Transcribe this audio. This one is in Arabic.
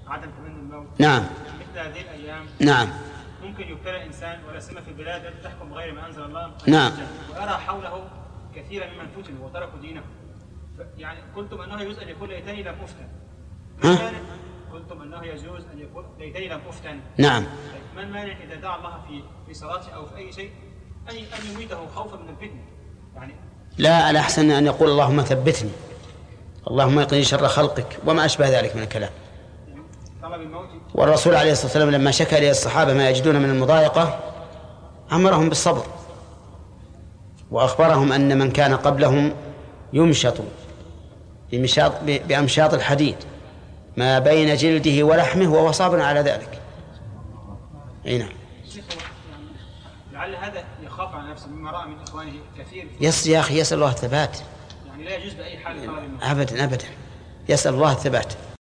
عدم تمني الموت. نعم. مثل هذه الأيام. نعم. ممكن يبتلى إنسان ولا سيما في البلاد التي تحكم بغير ما أنزل الله. نعم. وأرى حوله كثيرا ممن فتنوا وتركوا دينهم. يعني قلتم أنه يجوز أن يقول ليتني لم أفتن. قلتم أنه يجوز أن يقول ليتني لم أفتن. نعم. ما المانع إذا دعا الله في صلاته أو في أي شيء أن يميته خوفا من الفتنة يعني؟ لا، الأحسن أن يقول اللهم ثبتني، اللهم يقني شر خلقك، وما أشبه ذلك من الكلام. والرسول عليه الصلاة والسلام لما شكى إلى الصحابة ما يجدون من المضايقة أمرهم بالصبر، وأخبرهم أن من كان قبلهم يمشط بأمشاط الحديد ما بين جلده ولحمه وهو صابر على ذلك. نعم. لعل هذا يخاف على نفسه مما رأى من إخوانه كثير. يا أخي يسأل الله الثبات. يعني لا يجوز بأي حال. أبدا أبدا، يسأل الله الثبات.